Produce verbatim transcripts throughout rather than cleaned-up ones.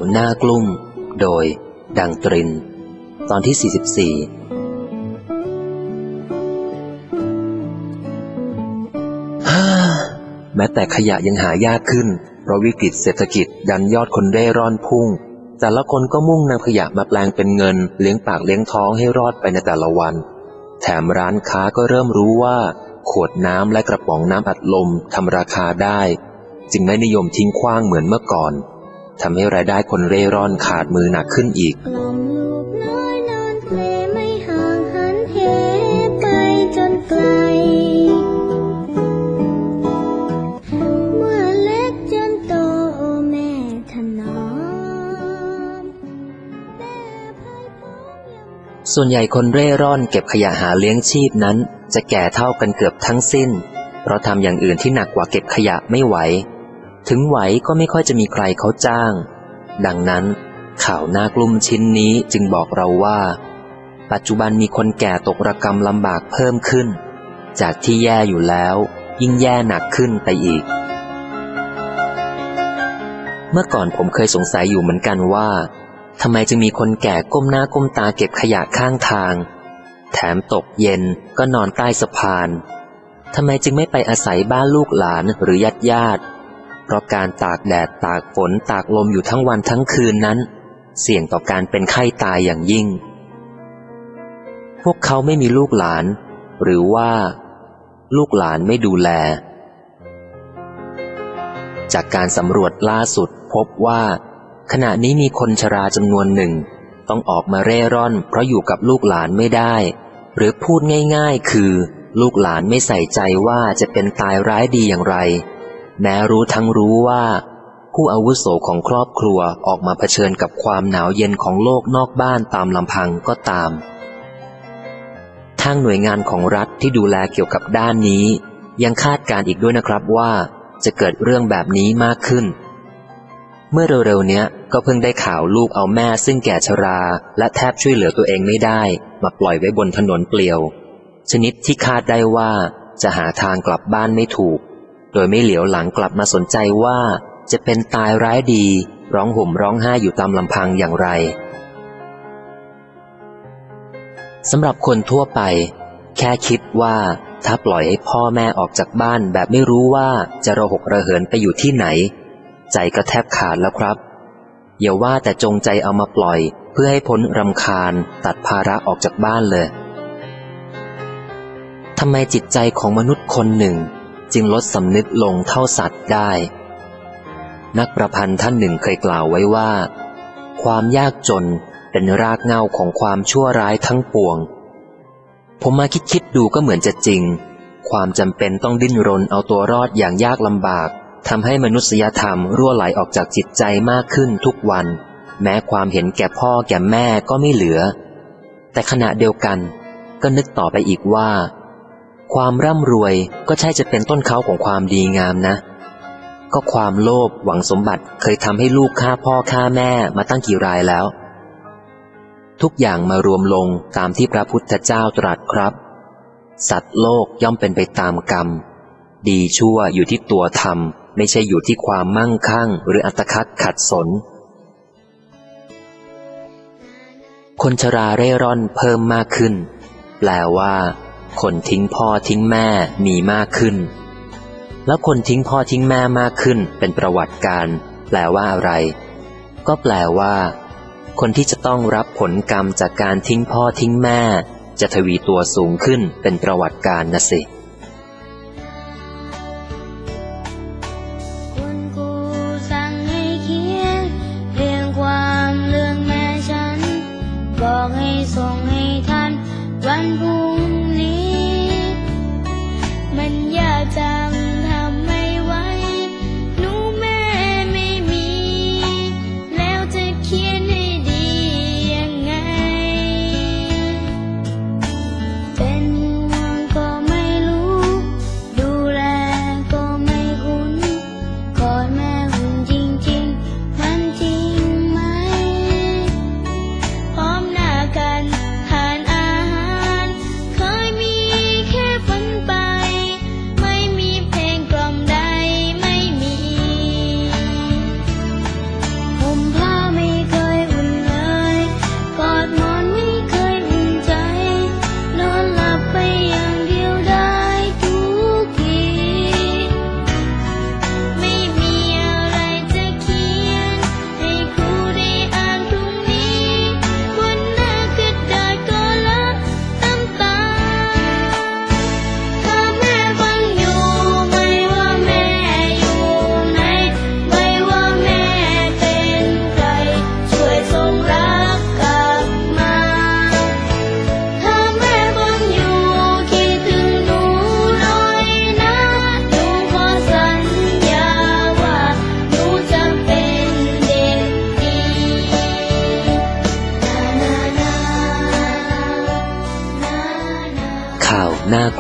หน้ากลุ่มโดยดังตรินตอนที่สี่สิบสี่แม้แต่ขยะยังหายากขึ้นเพราะวิกฤตเศรษฐกิจดันยอดคนเร่ร่อนพุ่งแต่ละคนก็มุ่งนำขยะมาแปลงเป็นเงินเลี้ยงปากเลี้ยงท้องให้รอดไปในแต่ละวันแถมร้านค้าก็เริ่มรู้ว่าขวดน้ำและกระป๋องน้ำอัดลมทำราคาได้จึงไม่นิยมทิ้งขว้างเหมือนเมื่อก่อนทำให้รายได้คนเร่ร่อนขาดมือหนักขึ้นอีกส่วนใหญ่คนเร่ร่อนเก็บขยะหาเลี้ยงชีพนั้นจะแก่เท่ากันเกือบทั้งสิ้นเพราะทำอย่างอื่นที่หนักกว่าเก็บขยะไม่ไหวถึงไหวก็ไม่ค่อยจะมีใครเขาจ้างดังนั้นข่าวหน้ากลุ่มชิ้นนี้จึงบอกเราว่าปัจจุบันมีคนแก่ตกระกำลำบากเพิ่มขึ้นจากที่แย่อยู่แล้วยิ่งแย่หนักขึ้นไปอีกเมื่อก่อนผมเคยสงสัยอยู่เหมือนกันว่าทำไมจึงมีคนแก่ก้มหน้าก้มตาเก็บขยะข้างทางแถมตกเย็นก็นอนใต้สะพานทำไมจึงไม่ไปอาศัยบ้านลูกหลานหรือญาติญาติเพราะการตากแดดตากฝนตากลมอยู่ทั้งวันทั้งคืนนั้นเสี่ยงต่อการเป็นไข้ตายอย่างยิ่งพวกเขาไม่มีลูกหลานหรือว่าลูกหลานไม่ดูแลจากการสำรวจล่าสุดพบว่าขณะนี้มีคนชราจำนวนหนึ่งต้องออกมาเร่ร่อนเพราะอยู่กับลูกหลานไม่ได้หรือพูดง่ายๆคือลูกหลานไม่ใส่ใจว่าจะเป็นตายร้ายดีอย่างไรแม้รู้ทั้งรู้ว่าผู้อาวุโสของครอบครัวออกมาเผชิญกับความหนาวเย็นของโลกนอกบ้านตามลำพังก็ตามทางหน่วยงานของรัฐที่ดูแลเกี่ยวกับด้านนี้ยังคาดการณ์อีกด้วยนะครับว่าจะเกิดเรื่องแบบนี้มากขึ้นเมื่อเร็วๆนี้ก็เพิ่งได้ข่าวลูกเอาแม่ซึ่งแก่ชราและแทบช่วยเหลือตัวเองไม่ได้มาปล่อยไว้บนถนนเปลี่ยวชนิดที่คาดได้ว่าจะหาทางกลับบ้านไม่ถูกโดยไม่เหลียวหลังกลับมาสนใจว่าจะเป็นตายร้ายดีร้องห่มร้องไห้อยู่ตามลำพังอย่างไรสำหรับคนทั่วไปแค่คิดว่าถ้าปล่อยให้พ่อแม่ออกจากบ้านแบบไม่รู้ว่าจะระหกระเหินไปอยู่ที่ไหนใจก็แทบขาดแล้วครับอย่าว่าแต่จงใจเอามาปล่อยเพื่อให้พ้นรำคาญตัดภาระออกจากบ้านเลยทำไมจิตใจของมนุษย์คนหนึ่งจึงลดสำนึกลงเท่าสัตว์ได้นักประพันธ์ท่านหนึ่งเคยกล่าวไว้ว่าความยากจนเป็นรากเหง้าของความชั่วร้ายทั้งปวงผมมาคิดคิดดูก็เหมือนจะจริงความจำเป็นต้องดิ้นรนเอาตัวรอดอย่างยากลำบากทำให้มนุษยธรรมรั่วไหลออกจากจิตใจมากขึ้นทุกวันแม้ความเห็นแก่พ่อแก่แม่ก็ไม่เหลือแต่ขณะเดียวกันก็นึกต่อไปอีกว่าความร่ำรวยก็ใช่จะเป็นต้นเขาของความดีงามนะก็ความโลภหวังสมบัติเคยทำให้ลูกฆ่าพ่อฆ่าแม่มาตั้งกี่รายแล้วทุกอย่างมารวมลงตามที่พระพุทธเจ้าตรัสครับสัตว์โลกย่อมเป็นไปตามกรรมดีชั่วอยู่ที่ตัวธรรมไม่ใช่อยู่ที่ความมั่งคั่งหรืออัตคัดขัดสนคนชราเร่ร่อนเพิ่มมากขึ้นแปลว่าคนทิ้งพ่อทิ้งแม่มีมากขึ้นแล้วคนทิ้งพ่อทิ้งแม่มากขึ้นเป็นประวัติการแปลว่าอะไรก็แปลว่าคนที่จะต้องรับผลกรรมจากการทิ้งพ่อทิ้งแม่จะทวีตัวสูงขึ้นเป็นประวัติการนะสิบอกให้ส่งให้ทันวันพรุ่งนี้มันยากจังทำไม่ไหวหนูแม่ไม่มีแล้วจะเขียนให้ดียังไงเป็นห่วงก็ไม่รู้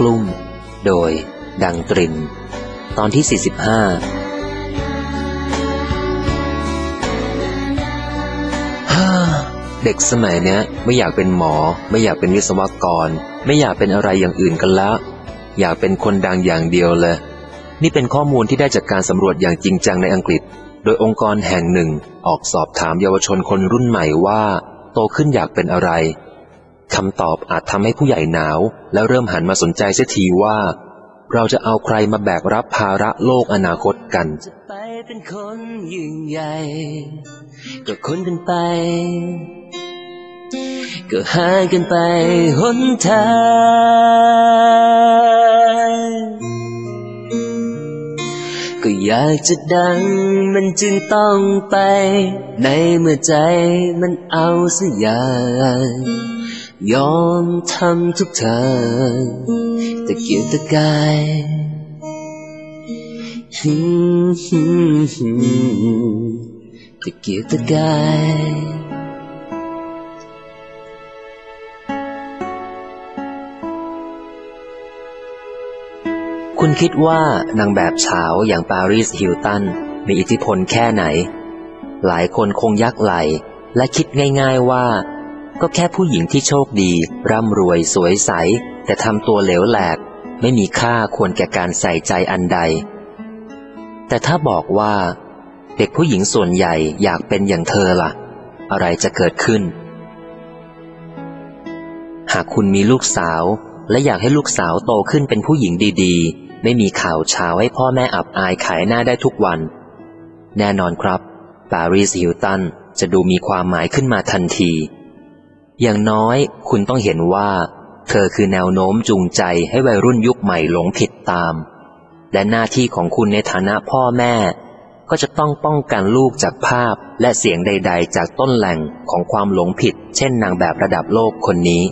กลุ้มโดยดังตรินตอนที่สี่สิบห้าเด็กสมัยเนี้ยไม่อยากเป็นหมอไม่อยากเป็นวิศวกรไม่อยากเป็นอะไรอย่างอื่นกันละอยากเป็นคนดังอย่างเดียวเลยนี่เป็นข้อมูลที่ได้จากการสำรวจอย่างจริงจังในอังกฤษโดยองค์กรแห่งหนึ่งออกสอบถามเยาวชนคนรุ่นใหม่ว่าโตขึ้นอยากเป็นอะไรคำตอบอาจทำให้ผู้ใหญ่หนาวและเริ่มหันมาสนใจเสียทีว่าเราจะเอาใครมาแบกรับภาระโลกอนาคตกันจะไปเป็นคนยิ่งใหญ่ก็คนกันไปก็หากันไปหนทางก็อยากจะดังมันจึงต้องไปในเมื่อใจมันเอาสักอย่างยอมทำทุกทางตะเกียกตะกายตะเกียกตะกายคุณคิดว่านางแบบเฉาอย่างปาริสฮิลตันมีอิทธิพลแค่ไหนหลายคนคงยักไหลและคิดง่ายๆว่าก็แค่ผู้หญิงที่โชคดีร่ำรวยสวยใสแต่ทำตัวเหลวแหลกไม่มีค่าควรแก่การใส่ใจอันใดแต่ถ้าบอกว่าเด็กผู้หญิงส่วนใหญ่อยากเป็นอย่างเธอล่ะอะไรจะเกิดขึ้นหากคุณมีลูกสาวและอยากให้ลูกสาวโตขึ้นเป็นผู้หญิงดีๆไม่มีข่าวเช้าให้พ่อแม่อับอายขายหน้าได้ทุกวันแน่นอนครับปาริสฮิลตันจะดูมีความหมายขึ้นมาทันทีอย่างน้อยคุณต้องเห็นว่าเธอคือแนวโน้มจูงใจให้วัยรุ่นยุคใหม่หลงผิดตามและหน้าที่ของคุณในฐานะพ่อแม่ก็จะต้องป้องกันลูกจากภาพและเสียงใดๆจากต้นแหล่งของความหลงผิดเช่นนางแบบระดับโลกคนนี้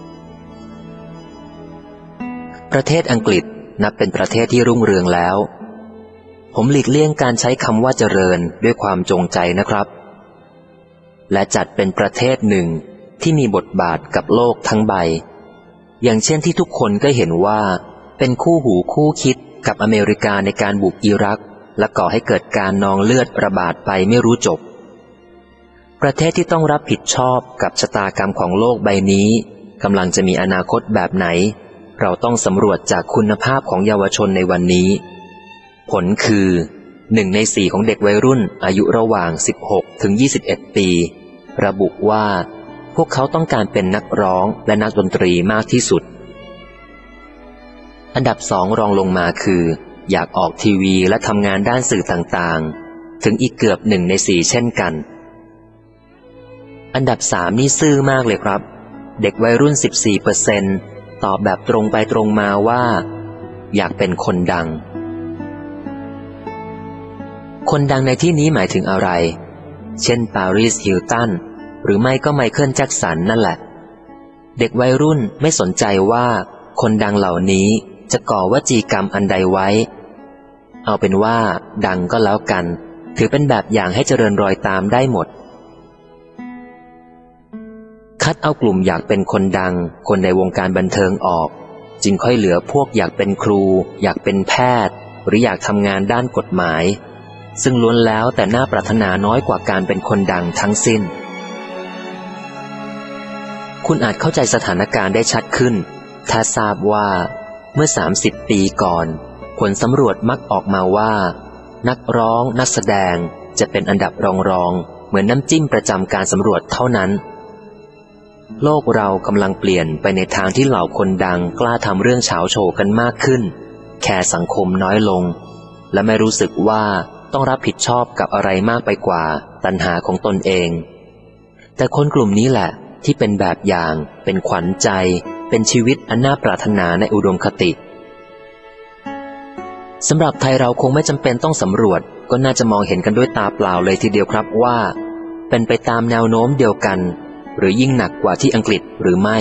ประเทศอังกฤษนับเป็นประเทศที่รุ่งเรืองแล้วผมหลีกเลี่ยงการใช้คำว่าเจริญด้วยความจงใจนะครับและจัดเป็นประเทศหนึ่งที่มีบทบาทกับโลกทั้งใบอย่างเช่นที่ทุกคนก็เห็นว่าเป็นคู่หูคู่คิดกับอเมริกาในการบุกอิรักและก่อให้เกิดการนองเลือดระบาดไปไม่รู้จบประเทศที่ต้องรับผิดชอบกับชะตากรรมของโลกใบนี้กำลังจะมีอนาคตแบบไหนเราต้องสำรวจจากคุณภาพของเยาวชนในวันนี้ผลคือหนึ่งในสี่ของเด็กวัยรุ่นอายุระหว่างสิบหกถึงยี่สิบเอ็ดปีระบุว่าพวกเขาต้องการเป็นนักร้องและนักดนตรีมากที่สุดอันดับสองรองลงมาคืออยากออกทีวีและทำงานด้านสื่อต่างๆถึงอีกเกือบหนึ่งในสี่เช่นกันอันดับสามนี่ซื่อมากเลยครับเด็กวัยรุ่น สิบสี่เปอร์เซ็นต์ตอบแบบตรงไปตรงมาว่าอยากเป็นคนดังคนดังในที่นี้หมายถึงอะไรเช่นปาริสฮิลตันหรือไม่ก็ไมเคิลแจ็คสันนั่นแหละเด็กวัยรุ่นไม่สนใจว่าคนดังเหล่านี้จะก่อวจีกรรมอันใดไว้เอาเป็นว่าดังก็แล้วกันถือเป็นแบบอย่างให้เจริญรอยตามได้หมดคัดเอากลุ่มอยากเป็นคนดังคนในวงการบันเทิงออกจึงค่อยเหลือพวกอยากเป็นครูอยากเป็นแพทย์หรืออยากทำงานด้านกฎหมายซึ่งล้วนแล้วแต่น่าปรารถนาน้อยกว่าการเป็นคนดังทั้งสิ้นคุณอาจเข้าใจสถานการณ์ได้ชัดขึ้นถ้าทราบว่าเมื่อสามสิบปีก่อนผลสำรวจมักออกมาว่านักร้องนักแสดงจะเป็นอันดับรองๆเหมือนน้ำจิ้มประจำการสำรวจเท่านั้นโลกเรากำลังเปลี่ยนไปในทางที่เหล่าคนดังกล้าทำเรื่องเฉาโชว์กันมากขึ้นแคร์สังคมน้อยลงและไม่รู้สึกว่าต้องรับผิดชอบกับอะไรมากไปกว่าตัณหาของตนเองแต่คนกลุ่มนี้แหละที่เป็นแบบอย่างเป็นขวัญใจเป็นชีวิตอันน่าปรารถนาในอุดมคติสำหรับไทยเราคงไม่จำเป็นต้องสำรวจก็น่าจะมองเห็นกันด้วยตาเปล่าเลยทีเดียวครับว่าเป็นไปตามแนวโน้มเดียวกันหรือยิ่งหนักกว่าที่อังกฤษหรือไม่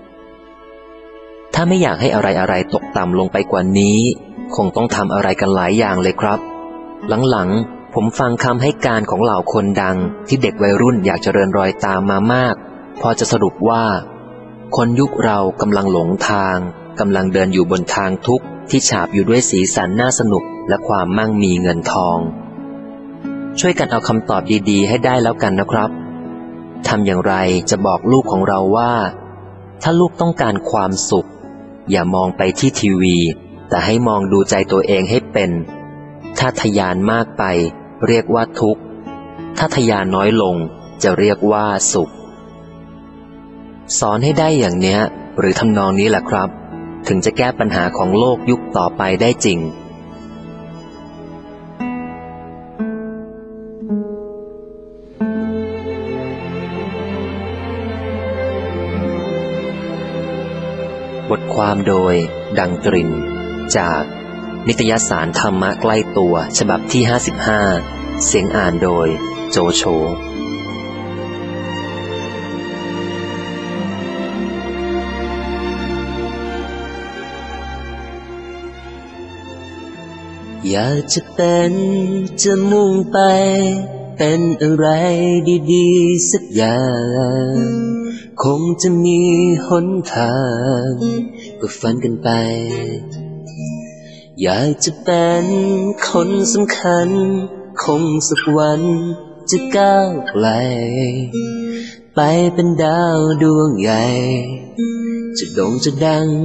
ถ้าไม่อยากให้อะไรๆตกต่ำลงไปกว่านี้คงต้องทำอะไรกันหลายอย่างเลยครับหลังๆผมฟังคำให้การของเหล่าคนดังที่เด็กวัยรุ่นอยากเจริญรอยตามมามากพอจะสรุปว่าคนยุคเรากำลังหลงทางกำลังเดินอยู่บนทางทุกข์ที่ฉาบอยู่ด้วยสีสันน่าสนุกและความมั่งมีเงินทอง ช่วยกันเอาคำตอบดีๆให้ได้แล้วกันนะครับทำอย่างไรจะบอกลูกของเราว่าถ้าลูกต้องการความสุขอย่ามองไปที่ทีวีแต่ให้มองดูใจตัวเองให้เป็นถ้าทะยานมากไปเรียกว่าทุกข์ถ้าทะยานน้อยลงจะเรียกว่าสุขสอนให้ได้อย่างเนี้ยหรือทำนองนี้แหละครับถึงจะแก้ปัญหาของโลกยุคต่อไปได้จริงบทความโดยดังตรินจากนิตยสารธรรมะใกล้ตัวฉบับที่ห้าสิบห้าเสียงอ่านโดยโจโฉอยากจะเป็นจะมุ่งไปเป็นอะไรดีๆสักอย่างคงจะมีหนทางก็ฝันกันไปอยากจะเป็นคนสำคัญคงสักวันจะก้าวไกลไปเป็นดาวดวงใหญ่จะโด่งจะดัง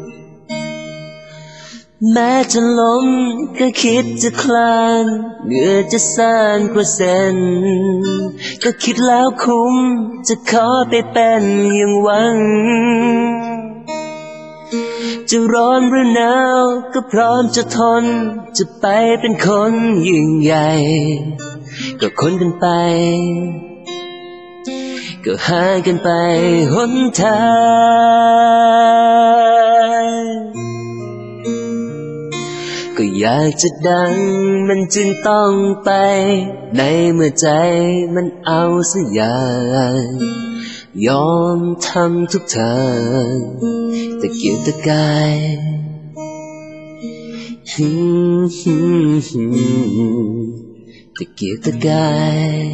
แม้จะล้มก็คิดจะคลานเหงื่อจะสร้างกระเซ็นก็คิดแล้วคุ้มจะขอไปเป็นอย่างหวังจะร้อนหรือหนาวก็พร้อมจะทนจะไปเป็นคนยิ่งใหญ่ก็คนกันไปก็หากันไปหนทางก็อยากจะดังมันจึงต้องไปในเมื่อใจมันเอาสักอย่างยอมทำทุกทางตะเกียกตะกายตะเกียกตะกาย